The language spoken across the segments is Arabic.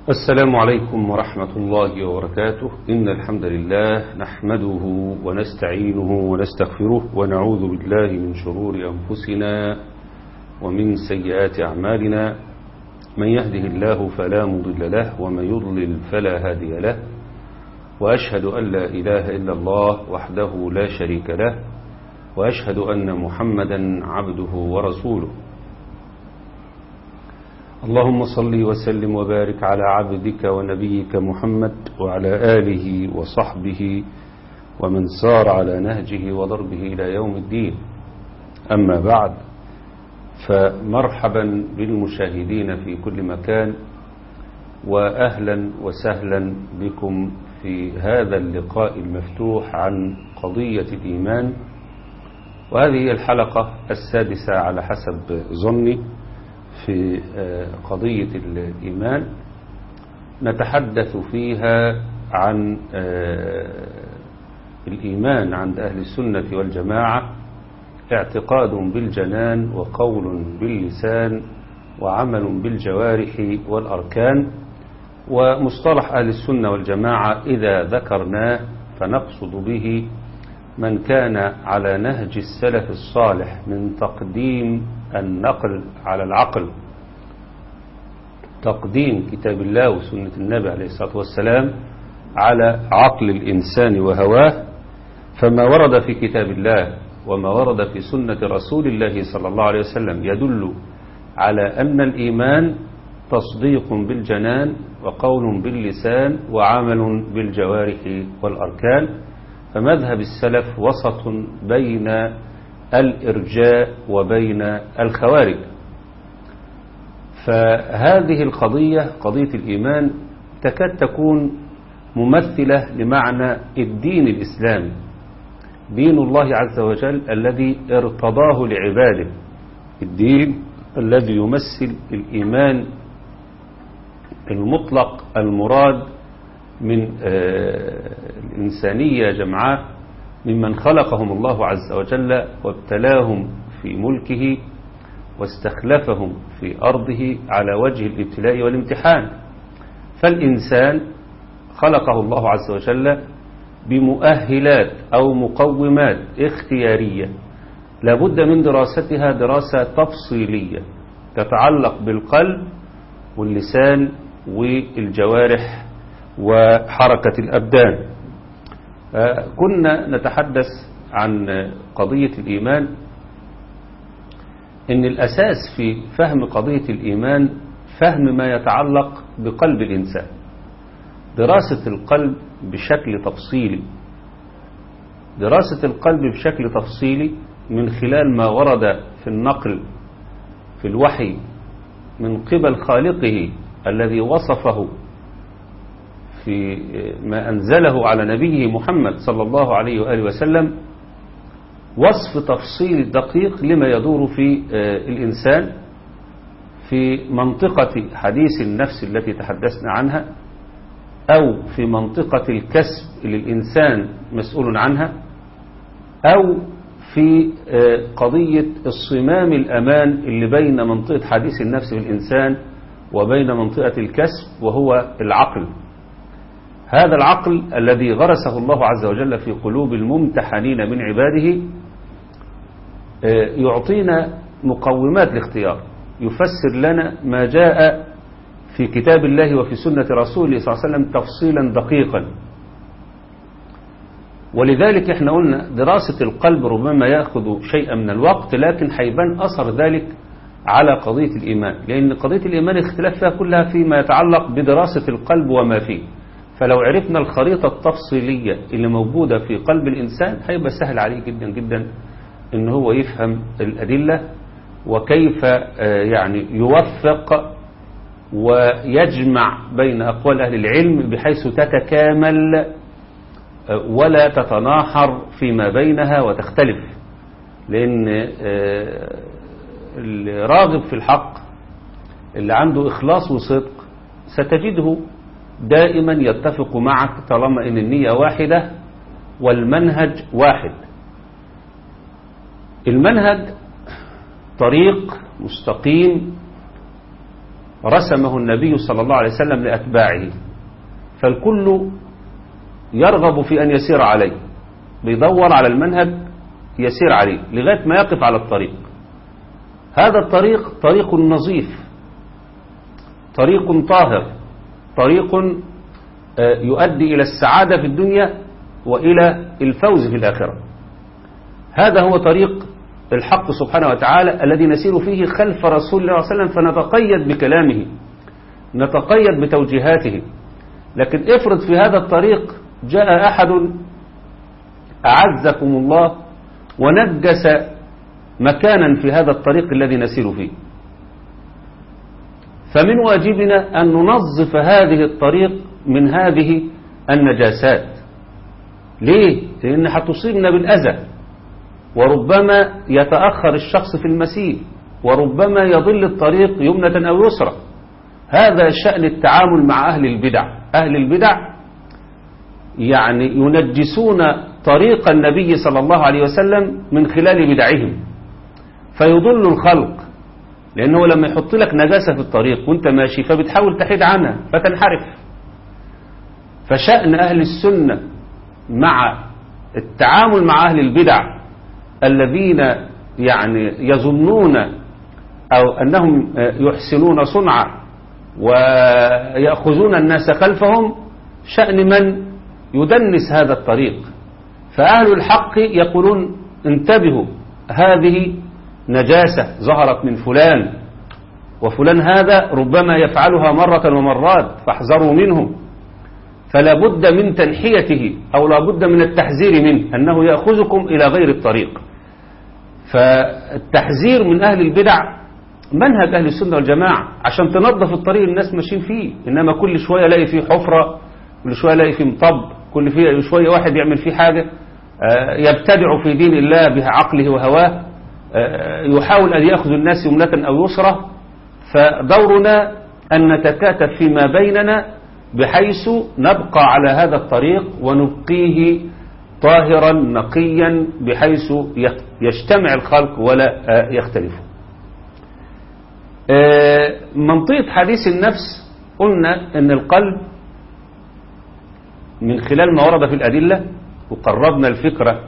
السلام عليكم ورحمة الله وبركاته. إن الحمد لله نحمده ونستعينه ونستغفره ونعوذ بالله من شرور أنفسنا ومن سيئات أعمالنا. من يهده الله فلا مضل له ومن يضلل فلا هادي له، وأشهد أن لا إله إلا الله وحده لا شريك له، وأشهد أن محمدا عبده ورسوله. اللهم صل وسلم وبارك على عبدك ونبيك محمد وعلى آله وصحبه ومن سار على نهجه وضربه إلى يوم الدين. أما بعد، فمرحبا بالمشاهدين في كل مكان، وأهلا وسهلا بكم في هذا اللقاء المفتوح عن قضية الإيمان. وهذه الحلقة السادسة على حسب ظني في قضية الإيمان، نتحدث فيها عن الإيمان عند أهل السنة والجماعة: اعتقاد بالجنان وقول باللسان وعمل بالجوارح والأركان. ومصطلح أهل السنة والجماعة إذا ذكرناه فنقصد به من كان على نهج السلف الصالح من تقديم النقل على العقل، تقديم كتاب الله وسنة النبي عليه الصلاة والسلام على عقل الإنسان وهواه. فما ورد في كتاب الله وما ورد في سنة رسول الله صلى الله عليه وسلم يدل على أن الإيمان تصديق بالجنان وقول باللسان وعمل بالجوارح والأركان. فمذهب السلف وسط بين الإرجاء وبين الخوارج. فهذه القضية، قضية الإيمان، تكاد تكون ممثلة لمعنى الدين الإسلامي، دين الله عز وجل الذي ارتضاه لعباده، الدين الذي يمثل الإيمان المطلق المراد من الإنسانية جمعاء، ممن خلقهم الله عز وجل وابتلاهم في ملكه واستخلفهم في أرضه على وجه الابتلاء والامتحان. فالإنسان خلقه الله عز وجل بمؤهلات أو مقومات اختيارية لابد من دراستها دراسة تفصيلية تتعلق بالقلب واللسان والجوارح وحركة الأبدان. كنا نتحدث عن قضية الإيمان، إن الأساس في فهم قضية الإيمان فهم ما يتعلق بقلب الإنسان، دراسة القلب بشكل تفصيلي، دراسة القلب بشكل تفصيلي من خلال ما ورد في النقل في الوحي من قبل خالقه الذي وصفه في ما أنزله على نبيه محمد صلى الله عليه وآله وسلم، وصف تفصيل دقيق لما يدور في الإنسان في منطقة حديث النفس التي تحدثنا عنها، أو في منطقة الكسب اللي الإنسان مسؤول عنها، أو في قضية الصمام الأمان اللي بين منطقة حديث النفس في الإنسان وبين منطقة الكسب، وهو العقل. هذا العقل الذي غرسه الله عز وجل في قلوب الممتحنين من عباده يعطينا مقومات الاختيار، يفسر لنا ما جاء في كتاب الله وفي سنة رسوله صلى الله عليه وسلم تفصيلا دقيقا. ولذلك احنا قلنا دراسة القلب ربما يأخذ شيئا من الوقت، لكن حيبان أثر ذلك على قضية الإيمان، لأن قضية الإيمان اختلاف فيها كلها فيما يتعلق بدراسة القلب وما فيه. فلو عرفنا الخريطة التفصيلية اللي موجودة في قلب الإنسان هيبقى سهل عليه جدا جدا إن هو يفهم الأدلة، وكيف يعني يوفق ويجمع بين أقوال أهل العلم بحيث تتكامل ولا تتناحر فيما بينها وتختلف. لأن الراغب في الحق اللي عنده إخلاص وصدق ستجده دائما يتفق معك طالما إن النية واحدة والمنهج واحد. المنهج طريق مستقيم رسمه النبي صلى الله عليه وسلم لأتباعه، فالكل يرغب في أن يسير عليه، بيدور على المنهج يسير عليه لغاية ما يقف على الطريق. هذا الطريق طريق نظيف، طريق طاهر، طريق يؤدي إلى السعادة في الدنيا وإلى الفوز في الآخرة. هذا هو طريق الحق سبحانه وتعالى الذي نسير فيه خلف رسول الله صلى الله عليه وسلم، فنتقيد بكلامه، نتقيد بتوجيهاته. لكن افرض في هذا الطريق جاء أحد أعزكم الله ونجس مكانا في هذا الطريق الذي نسير فيه، فمن واجبنا أن ننظف هذه الطريق من هذه النجاسات. ليه؟ لأن هتصيبنا بالأذى، وربما يتأخر الشخص في المسير، وربما يضل الطريق يمنة أو يسرى. هذا شأن التعامل مع أهل البدع. أهل البدع يعني ينجسون طريق النبي صلى الله عليه وسلم من خلال بدعهم، فيضل الخلق، لأنه لما يحط لك نجاسة في الطريق وانت ماشي فبتحاول تحيد عنها فتنحرف. فشأن أهل السنة مع التعامل مع أهل البدع الذين يعني يظنون أو أنهم يحسنون صنعا ويأخذون الناس خلفهم، شأن من يدنس هذا الطريق. فأهل الحق يقولون انتبهوا، هذه نجاسة ظهرت من فلان، وفلان هذا ربما يفعلها مرة ومرات، فاحذروا منه. فلا بد من تنحيته أو لا بد من التحذير منه، أنه يأخذكم إلى غير الطريق. فالتحذير من أهل البدع منهج أهل السنة والجماعة عشان تنظف الطريق الناس ماشيين فيه. إنما كل شوية لاقي فيه حفرة، كل شوية لاقي فيه مطب، كل شوية واحد يعمل فيه حاجة، يبتدع في دين الله بعقله وهواه، يحاول أن يأخذ الناس يمنة أو يسرى. فدورنا أن نتكاتف فيما بيننا بحيث نبقى على هذا الطريق ونبقيه طاهرا نقيا بحيث يجتمع الخلق ولا يختلفوا. منطقة حديث النفس قلنا أن القلب من خلال ما ورد في الأدلة، وقربنا الفكرة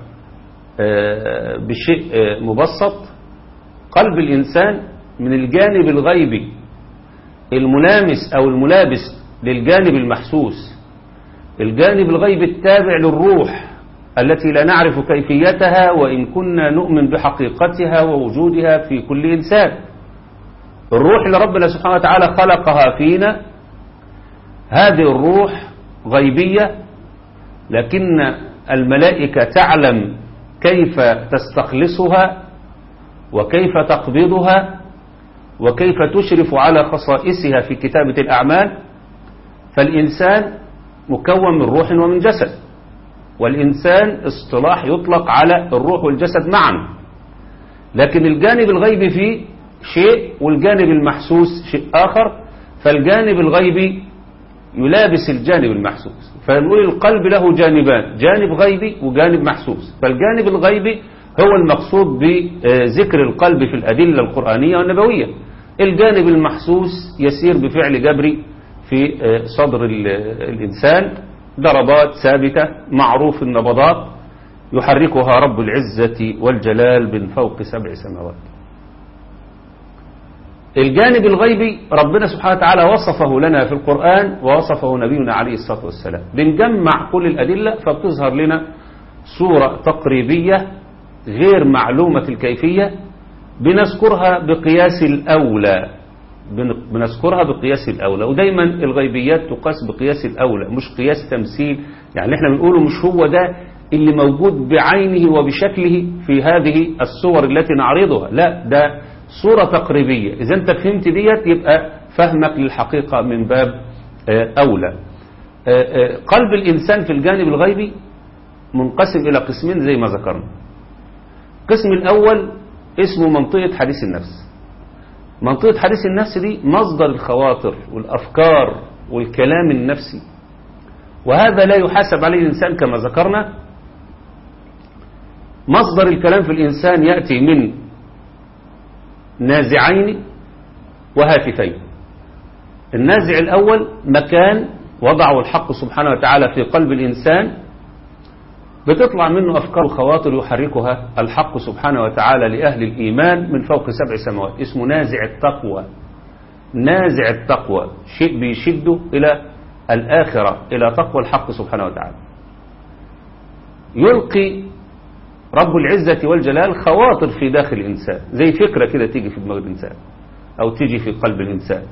بشيء مبسط. قلب الإنسان من الجانب الغيبي الملامس أو الملابس للجانب المحسوس، الجانب الغيبي التابع للروح التي لا نعرف كيفيتها وإن كنا نؤمن بحقيقتها ووجودها في كل إنسان. الروح اللي ربنا سبحانه وتعالى خلقها فينا، هذه الروح غيبية، لكن الملائكة تعلم كيف تستخلصها وكيف تقبضها وكيف تشرف على خصائصها في كتابة الأعمال. فالإنسان مكون من روح ومن جسد، والإنسان اصطلاح يطلق على الروح والجسد معا، لكن الجانب الغيبي فيه شيء والجانب المحسوس شيء آخر. فالجانب الغيبي يلابس الجانب المحسوس، فنقول القلب له جانبان، جانب غيبي وجانب محسوس. فالجانب الغيبي هو المقصود بذكر القلب في الأدلة القرآنية والنبوية. الجانب المحسوس يسير بفعل جبري في صدر الإنسان، ضربات ثابتة معروف النبضات يحركها رب العزة والجلال من فوق 7 سماوات. الجانب الغيبي ربنا سبحانه وتعالى وصفه لنا في القرآن ووصفه نبينا عليه الصلاة والسلام. بنجمع كل الأدلة فبتظهر لنا صورة تقريبية غير معلومة الكيفية، بنذكرها بقياس الأولى، بنذكرها بقياس الأولى. ودايما الغيبيات تقاس بقياس الأولى، مش قياس تمثيل. يعني احنا بنقوله مش هو ده اللي موجود بعينه وبشكله في هذه الصور التي نعرضها، لا، ده صورة تقريبية. إذا أنت فهمت ديت يبقى فهمك للحقيقة من باب أولى. قلب الإنسان في الجانب الغيبي منقسم إلى قسمين زي ما ذكرنا. القسم الأول اسمه منطقة حديث النفس. منطقة حديث النفس دي مصدر الخواطر والأفكار والكلام النفسي، وهذا لا يحاسب عليه الإنسان كما ذكرنا. مصدر الكلام في الإنسان يأتي من نازعين وهاتفين. النازع الأول مكان وضعه الحق سبحانه وتعالى في قلب الإنسان، بتطلع منه أفكار وخواطر يحركها الحق سبحانه وتعالى لأهل الإيمان من فوق 7 سماوات، اسمه نازع التقوى. نازع التقوى شيء بيشده إلى الآخرة، إلى تقوى الحق سبحانه وتعالى. يلقي رب العزة والجلال خواطر في داخل الإنسان، زي فكرة كده تيجي في دماغ الإنسان أو تيجي في قلب الإنسان.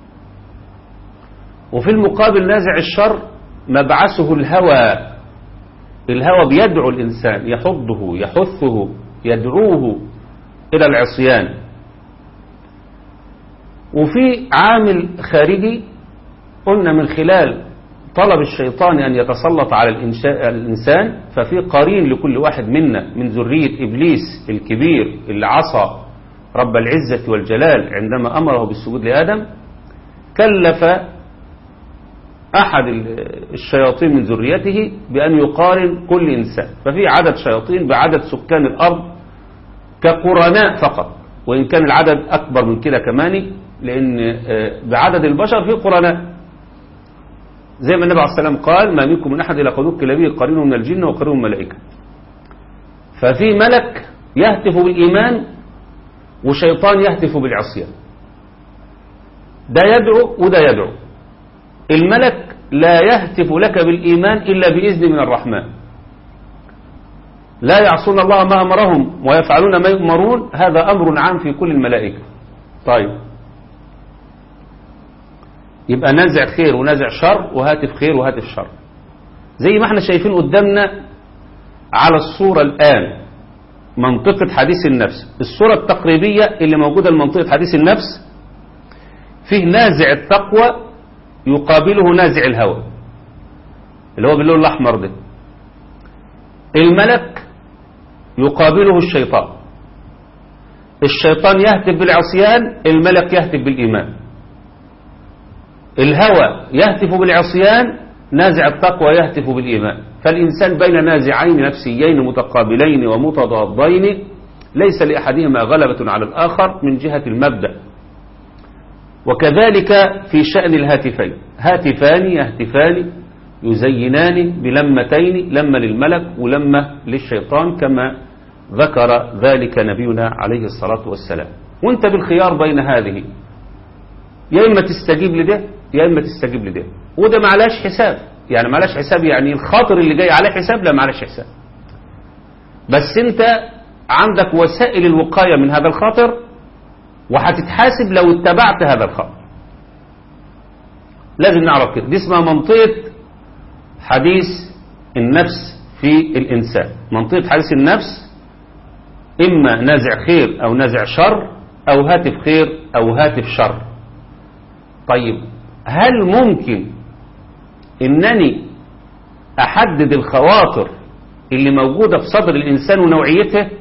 وفي المقابل نازع الشر مبعثه الهوى. الهوى بيدعو الإنسان، يحضه يحثه يدعوه إلى العصيان. وفي عامل خارجي قلنا من خلال طلب الشيطان أن يتسلط على الإنسان، ففي قرين لكل واحد منا من ذرية إبليس الكبير اللي عصى رب العزة والجلال عندما أمره بالسجود لآدم. كلف أحد الشياطين من ذريته بأن يقارن كل إنسان، ففي عدد شياطين بعدد سكان الأرض كقرناء فقط، وإن كان العدد أكبر من كده كمان، لأن بعدد البشر في قرناء، زي ما النبي عليه الصلاة والسلام قال: ما منكم من أحد إلا قد وكل به قرين من الجن وقرين من الملائكة. ففي ملك يهتف بالإيمان وشيطان يهتف بالعصيان، ده يدعو وده يدعو. الملك لا يهتف لك بالإيمان إلا بإذن من الرحمن، لا يعصون الله ما أمرهم ويفعلون ما يؤمرون، هذا أمر عام في كل الملائكة. طيب، يبقى نازع خير ونازع شر وهاتف خير وهاتف شر، زي ما احنا شايفين قدامنا على الصورة الآن. منطقة حديث النفس، الصورة التقريبية اللي موجودة لمنطقة حديث النفس، فيه نازع التقوى يقابله نازع الهوى اللي هو باللون الأحمر ده. الملك يقابله الشيطان، الشيطان يهتف بالعصيان، الملك يهتف بالإيمان. الهوى يهتف بالعصيان، نازع التقوى يهتف بالإيمان. فالإنسان بين نازعين نفسيين متقابلين ومتضادين، ليس لأحدهما غلبة على الآخر من جهة المبدأ. وكذلك في شأن الهاتفين، هاتفان يهتفان يزينان بلمتين، لمة للملك ولمة للشيطان، كما ذكر ذلك نبينا عليه الصلاة والسلام. وانت بالخيار بين هذه، يا إما تستجيب لده يا إما تستجيب لده، وده معلاش حساب. يعني معلاش حساب يعني الخاطر اللي جاي عليه حساب، لا معلاش حساب، بس انت عندك وسائل الوقاية من هذا الخاطر، وهتتحاسب لو اتبعت هذا الخاطر. لازم نعرف كده، دي اسمها منطقة حديث النفس في الإنسان. منطقة حديث النفس إما نازع خير أو نازع شر، أو هاتف خير أو هاتف شر. طيب، هل ممكن إنني أحدد الخواطر اللي موجودة في صدر الإنسان ونوعيتها؟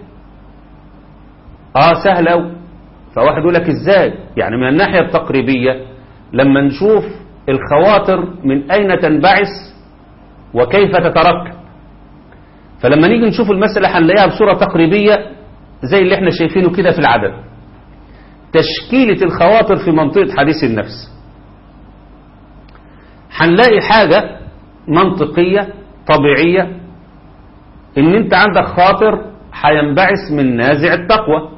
سهل أوي. فواحد يقول لك إزاي؟ يعني من الناحية التقريبية، لما نشوف الخواطر من أين تنبعث وكيف تتركب، فلما نيجي نشوف المسألة هنلاقيها بصورة تقريبية زي اللي احنا شايفينه كده في العدد. تشكيلة الخواطر في منطقة حديث النفس، هنلاقي حاجة منطقية طبيعية، ان انت عندك خاطر هينبعث من نازع التقوى،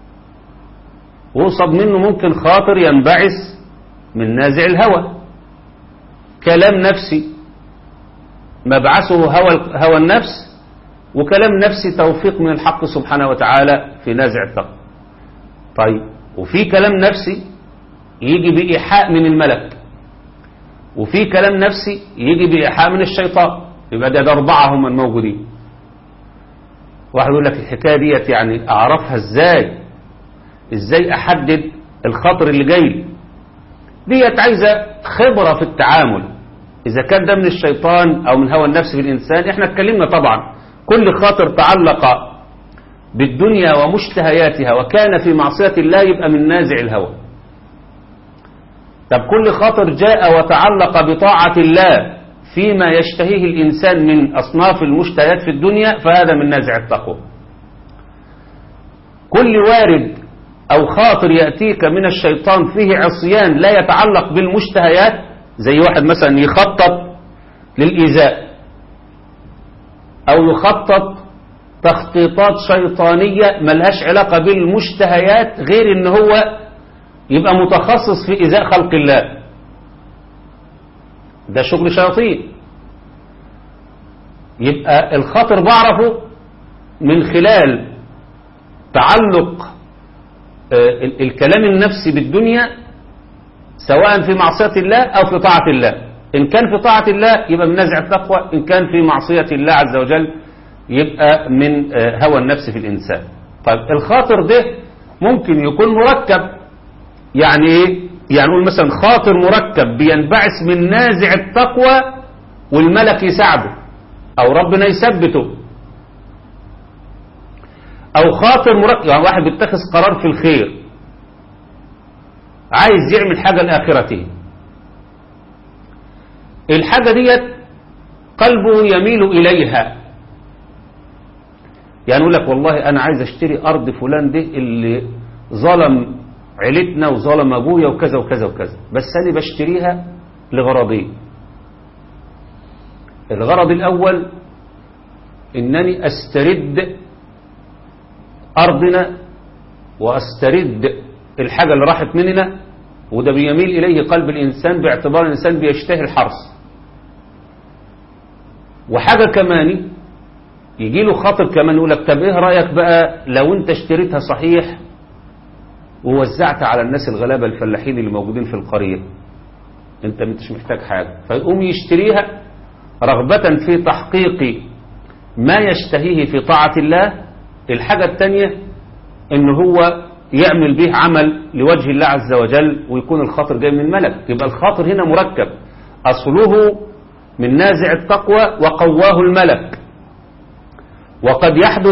وصب منه ممكن خاطر ينبعث من نازع الهوى. كلام نفسي مبعثه هوى النفس، وكلام نفسي توفيق من الحق سبحانه وتعالى في نازع التقوى. طيب، وفي كلام نفسي يجي بإيحاء من الملك، وفي كلام نفسي يجي بإيحاء من الشيطان. يبقى ده 4 هم الموجودين. واحد يقول لك الحكاية ديت يعني أعرفها إزاي أحدد الخاطر اللي جاي؟ ديت عايزة خبرة في التعامل، إذا كان ده من الشيطان أو من هوى النفس في الإنسان. إحنا اتكلمنا طبعا كل خاطر تعلق بالدنيا ومشتهياتها وكان في معصية الله يبقى من نازع الهوى. طب كل خاطر جاء وتعلق بطاعة الله فيما يشتهيه الإنسان من أصناف المشتهيات في الدنيا، فهذا من نازع التقوى. كل وارد أو خاطر يأتيك من الشيطان فيه عصيان لا يتعلق بالمشتهيات، زي واحد مثلا يخطط للإيذاء أو يخطط تخطيطات شيطانية ملهاش علاقة بالمشتهيات غير إن هو يبقى متخصص في إيذاء خلق الله، ده شغل شياطين. يبقى الخاطر بعرفه من خلال تعلق الكلام النفسي بالدنيا، سواء في معصية الله أو في طاعة الله. إن كان في طاعة الله يبقى من نزع التقوى، إن كان في معصية الله عز وجل يبقى من هوى النفس في الإنسان. طيب الخاطر ده ممكن يكون مركب، يعني إيه؟ يعني نقول مثلا خاطر مركب بينبعث من نازع التقوى والملك يساعده أو ربنا يثبته، أو خاطر مركب يعني واحد بيتخذ قرار في الخير، عايز يعمل حاجة لآخرته، الحاجة ديت قلبه يميل إليها، يعني يقول لك والله أنا عايز أشتري أرض فلان ده اللي ظلم عيلتنا وظلم أبويا وكذا وكذا وكذا، بس أنا بشتريها لغرضين. الغرض الأول إنني أسترد أرضنا وأسترد الحاجة اللي راحت مننا، وده بيميل إليه قلب الإنسان باعتبار الإنسان بيشتهي الحرث. وحاجة كمان يجي له خاطر كمان يقول لك طب إيه رأيك بقى لو أنت اشتريتها صحيح ووزعت على الناس الغلابة الفلاحين اللي موجودين في القرية، أنت مش محتاج حاجة، فيقوم يشتريها رغبة في تحقيق ما يشتهيه في طاعة الله. الحاجة الثانية إن هو يعمل به عمل لوجه الله عز وجل ويكون الخاطر جاي من الملك. يبقى الخاطر هنا مركب، أصله من نازع التقوى وقواه الملك. وقد يحدث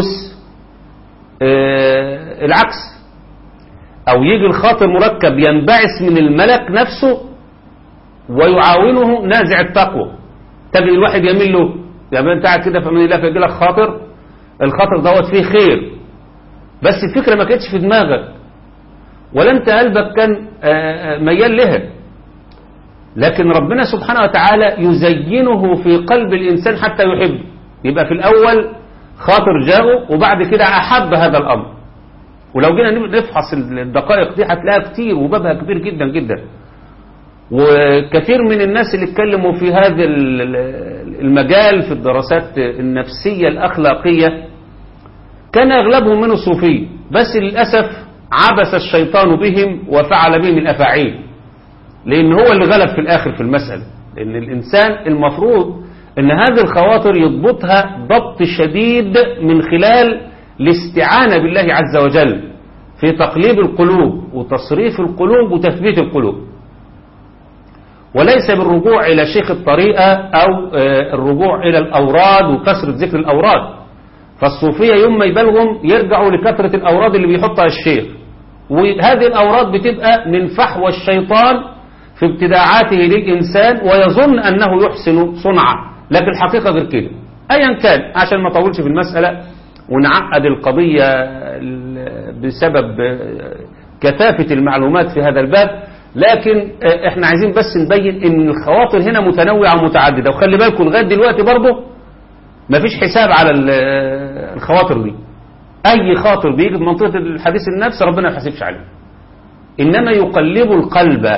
العكس، أو يجي الخاطر مركب ينبعث من الملك نفسه ويعاونه نازع التقوى. تجد الواحد يميل له، يعني انت قاعد كده فمن الله فيجي لك خاطر، الخاطر دوت فيه خير، بس الفكرة ما كانتش في دماغك ولا انت قلبك كان ميال لها، لكن ربنا سبحانه وتعالى يزينه في قلب الإنسان حتى يحب. يبقى في الأول خاطر جاءه وبعد كده أحب هذا الأمر. ولو جينا نفحص الدقائق دي هتلاقيها كتير وبابها كبير جدا جدا. وكثير من الناس اللي اتكلموا في هذا المجال في الدراسات النفسية الأخلاقية كان أغلبهم منه صوفي، بس للأسف عبث الشيطان بهم وفعل بهم الأفاعيل، لأن هو اللي غلب في الآخر في المسألة. لأن الإنسان المفروض أن هذه الخواطر يضبطها ضبط شديد من خلال الاستعانة بالله عز وجل في تقليب القلوب وتصريف القلوب وتثبيت القلوب، وليس بالرجوع إلى شيخ الطريقة أو الرجوع إلى الأوراد وكثرة ذكر الأوراد. فالصوفية يوم ما يبلغهم يرجعوا لكثرة الأوراد اللي بيحطها الشيخ، وهذه الأوراد بتبقى من فحوى الشيطان في ابتداعاته للإنسان ويظن أنه يحسن صنعا، لكن الحقيقة غير كده. أيا كان، عشان ما طولش في المسألة ونعقد القضية بسبب كثافة المعلومات في هذا الباب، لكن احنا عايزين بس نبين ان الخواطر هنا متنوعة ومتعددة. وخلي بالكم لغاية دلوقتي برضه مفيش حساب على الخواطر دي. اي خاطر بيجي في منطقة الحديث النفس ربنا ما يحاسبش عليه، انما يقلب القلب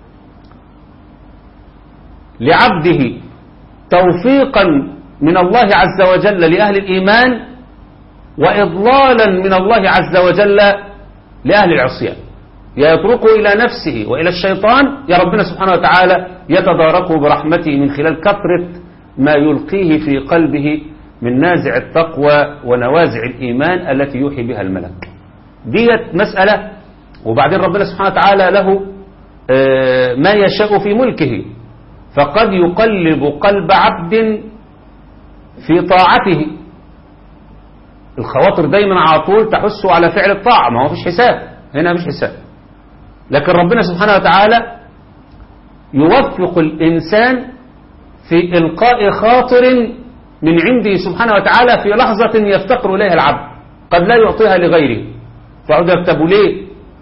لعبده توفيقا من الله عز وجل لأهل الإيمان وإضلالا من الله عز وجل لأهل العصيان، يتركه إلى نفسه وإلى الشيطان، يا ربنا سبحانه وتعالى يتداركه برحمته من خلال كثرة ما يلقيه في قلبه من نازع التقوى ونوازع الإيمان التي يوحي بها الملك. ديت مسألة. وبعدين ربنا سبحانه وتعالى له ما يشاء في ملكه، فقد يقلب قلب عبد في طاعته. الخواطر دايما على طول تحسه على فعل الطاعة، ما هو فيش حساب هنا، مش حساب. لكن ربنا سبحانه وتعالى يوفق الإنسان في إلقاء خاطر من عنده سبحانه وتعالى في لحظة يفتقر إليها العبد، قد لا يعطيها لغيره، فعود يكتبوا ليه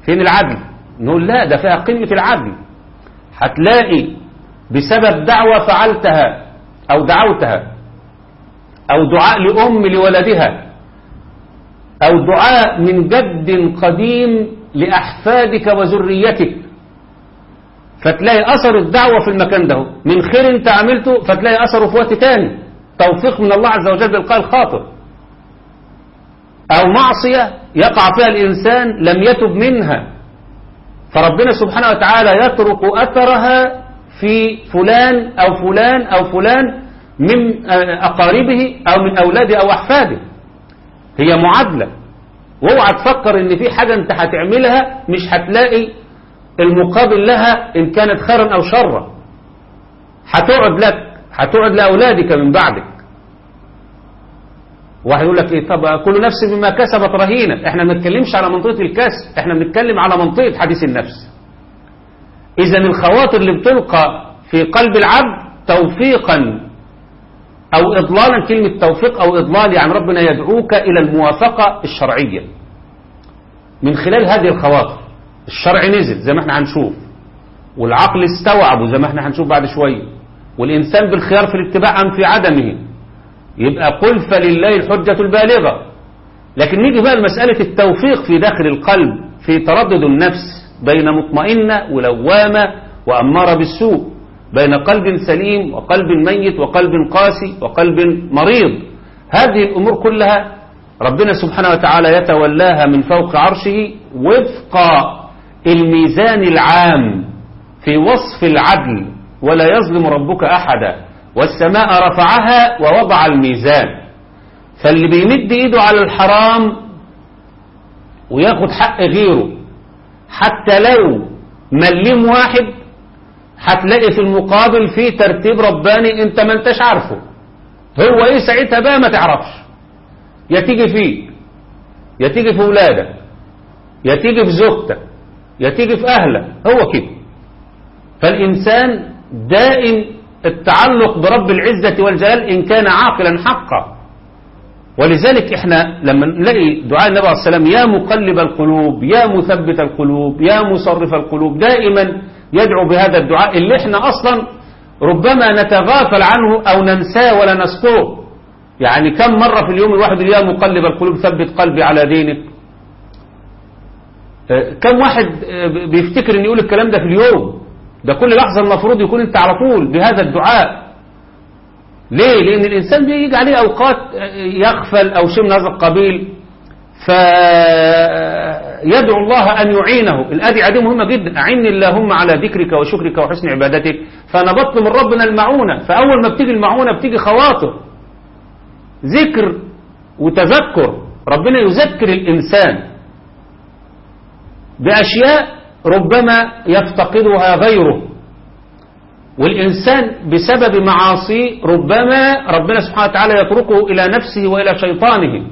فين العدل؟ نقول لا، ده فيها قمة العدل. هتلاقي بسبب دعوة فعلتها أو دعوتها، أو دعاء لأم لولدها، أو دعاء من جد قديم لأحفادك وذريتك، فتلاقي أثر الدعوة في المكان ده من خير انت عملته، فتلاقي أثره في وقت تاني، توفيق من الله عز وجل بإلقاء الخاطر. أو معصية يقع فيها الإنسان لم يتب منها، فربنا سبحانه وتعالى يترك أثرها في فلان أو فلان أو فلان من أقاربه أو من أولاده أو أحفاده. هي معادلة، واوعى تفكر ان في حاجة انت هتعملها مش هتلاقي المقابل لها ان كانت خيرا او شرا. هتقعد لك، هتقعد لأولادك من بعدك. واحد يقول لك ايه، طب كل نفس بما كسبت رهينة. احنا ما بنتكلمش على منطقة الكسب، احنا بنتكلم على منطقة حديث النفس. اذا الخواطر اللي بتلقى في قلب العبد توفيقا أو إضلالا، كلمة توفيق أو إضلال يعني ربنا يدعوك إلى الموافقة الشرعية من خلال هذه الخواطر. الشرع نزل زي ما احنا هنشوف، والعقل استوعبه زي ما احنا هنشوف بعد شوية، والإنسان بالخيار في الاتباع أم في عدمه. يبقى قل فلله الحجة البالغة. لكن نيجي بقى لمسألة التوفيق في داخل القلب، في تردد النفس بين مطمئنة ولوامة وأمارة بالسوء، بين قلب سليم وقلب ميت وقلب قاسي وقلب مريض. هذه الأمور كلها ربنا سبحانه وتعالى يتولاها من فوق عرشه وفق الميزان العام في وصف العدل، ولا يظلم ربك أحدا، والسماء رفعها ووضع الميزان. فاللي بيمد ايده على الحرام وياخد حق غيره حتى لو مليم واحد، هتلاقي في المقابل في ترتيب رباني انت ما انتش عارفه. هو ايه ساعتها بقى ما تعرفش، يا تيجي فيك، يا تيجي في ولادك، يا تيجي في زوجتك، يا تيجي في اهلك. هو كده. فالانسان دائم التعلق برب العزة والجلال ان كان عاقلا حقا. ولذلك احنا لما نلاقي دعاء النبي عليه السلام يا مقلب القلوب يا مثبت القلوب يا مصرف القلوب، دائما يدعو بهذا الدعاء اللي احنا اصلا ربما نتغافل عنه او ننساه ولا نذكره. يعني كم مرة في اليوم الواحد يا مقلب القلوب ثبت قلبي على دينك؟ كم واحد بيفتكر ان يقول الكلام ده في اليوم؟ ده كل لحظة المفروض يكون انت على طول بهذا الدعاء. ليه؟ لان الانسان بيجي عليه اوقات يغفل او شيء من هذا القبيل، فيدعو الله أن يعينه. الأدعية دي مهمة جدا. أعني اللهم على ذكرك وشكرك وحسن عبادتك. فأنا بطلب من ربنا المعونة، فأول ما بتيجي المعونة بتيجي خواطر ذكر وتذكر. ربنا يذكر الإنسان بأشياء ربما يفتقدها غيره، والإنسان بسبب معاصي ربما ربنا سبحانه وتعالى يتركه إلى نفسه وإلى شيطانه.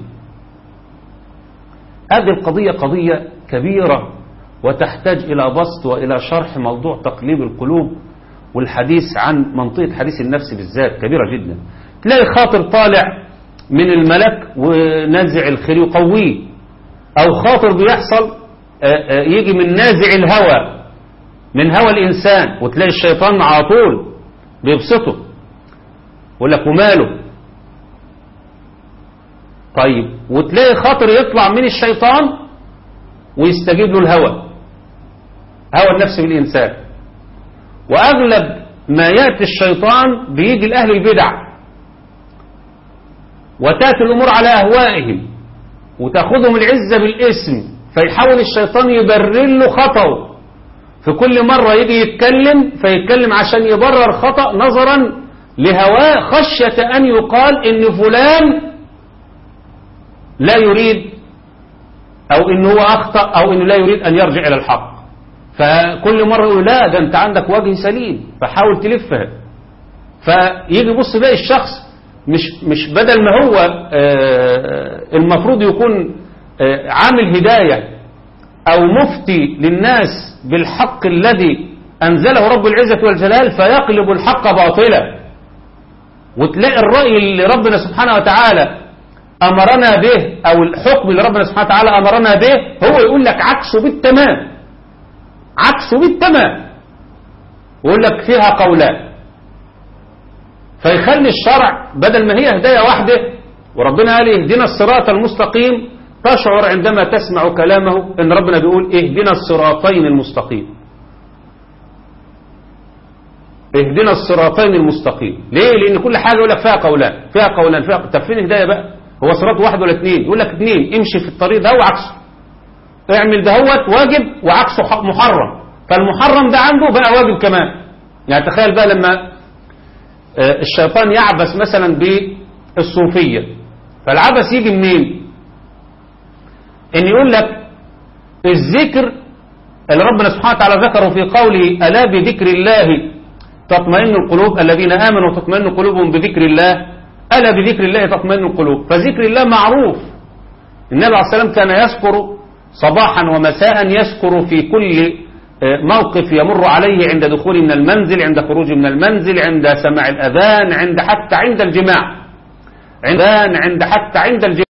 هذه القضية قضية كبيرة وتحتاج إلى بسط وإلى شرح موضوع تقليب القلوب، والحديث عن منطقة حديث النفس بالذات كبيرة جدا. تلاقي خاطر طالع من الملك ونازع الخير يقويه، أو خاطر بيحصل يجي من نازع الهوى من هوى الإنسان، وتلاقي الشيطان على طول بيبسطه يقول لك وماله. طيب وتلاقي خاطر يطلع من الشيطان ويستجيب له الهوى، هوى النفس بالإنسان. وأغلب ما يأتي الشيطان بيجي لأهل البدع، وتأتي الأمور على أهوائهم وتأخذهم العزة بالاسم، فيحاول الشيطان يبرر له خطأه. في كل مرة يجي يتكلم فيتكلم عشان يبرر خطأ نظرا لهواه، خشية أن يقال إن فلان لا يريد أو إنه هو أخطأ أو إنه لا يريد أن يرجع إلى الحق. فكل مرة يقول لا ده أنت عندك وجه سليم، فحاول تلفها. فيجي يبص بقى الشخص مش بدل ما هو المفروض يكون عامل هداية أو مفتي للناس بالحق الذي أنزله رب العزة والجلال، فيقلب الحق باطلا. وتلاقي الرأي اللي ربنا سبحانه وتعالى أمرنا به أو الحكم اللي ربنا سبحانه وتعالى أمرنا به هو يقول لك عكسه بالتمام، عكسه بالتمام، ويقول لك فيها قولان، فيخلي الشرع بدل ما هي هداية واحدة وربنا قال اهدنا الصراط المستقيم، تشعر عندما تسمع كلامه ان ربنا بيقول اهدنا الصراطين المستقيم، اهدنا الصراطين المستقيم. ليه؟ لان كل حاجة يقول لك فيها قولان، فيها قولان، فيها. طب فين هداية بقى؟ هو صراط واحد ولا اثنين؟ يقول لك اثنين، امشي في الطريق ده وعكسه، اعمل دهوت واجب وعكسه محرم، فالمحرم ده عنده بقى واجب كمان. يعني تخيل بقى لما الشيطان يعبس مثلا بالصوفية، فالعبس يجي منين؟ ان يقول لك الذكر اللي ربنا سبحانه وتعالى ذكره في قوله ألا بذكر الله تطمئن القلوب، الذين آمنوا تطمئن قلوبهم بذكر الله، ألا بذكر الله تطمئن القلوب. فذكر الله معروف، النبي عليه الصلاة والسلام كان يذكر صباحا ومساء، يذكر في كل موقف يمر عليه، عند دخول من المنزل، عند خروج من المنزل، عند سماع الأذان، حتى عند الجماع، حتى عند الجماع.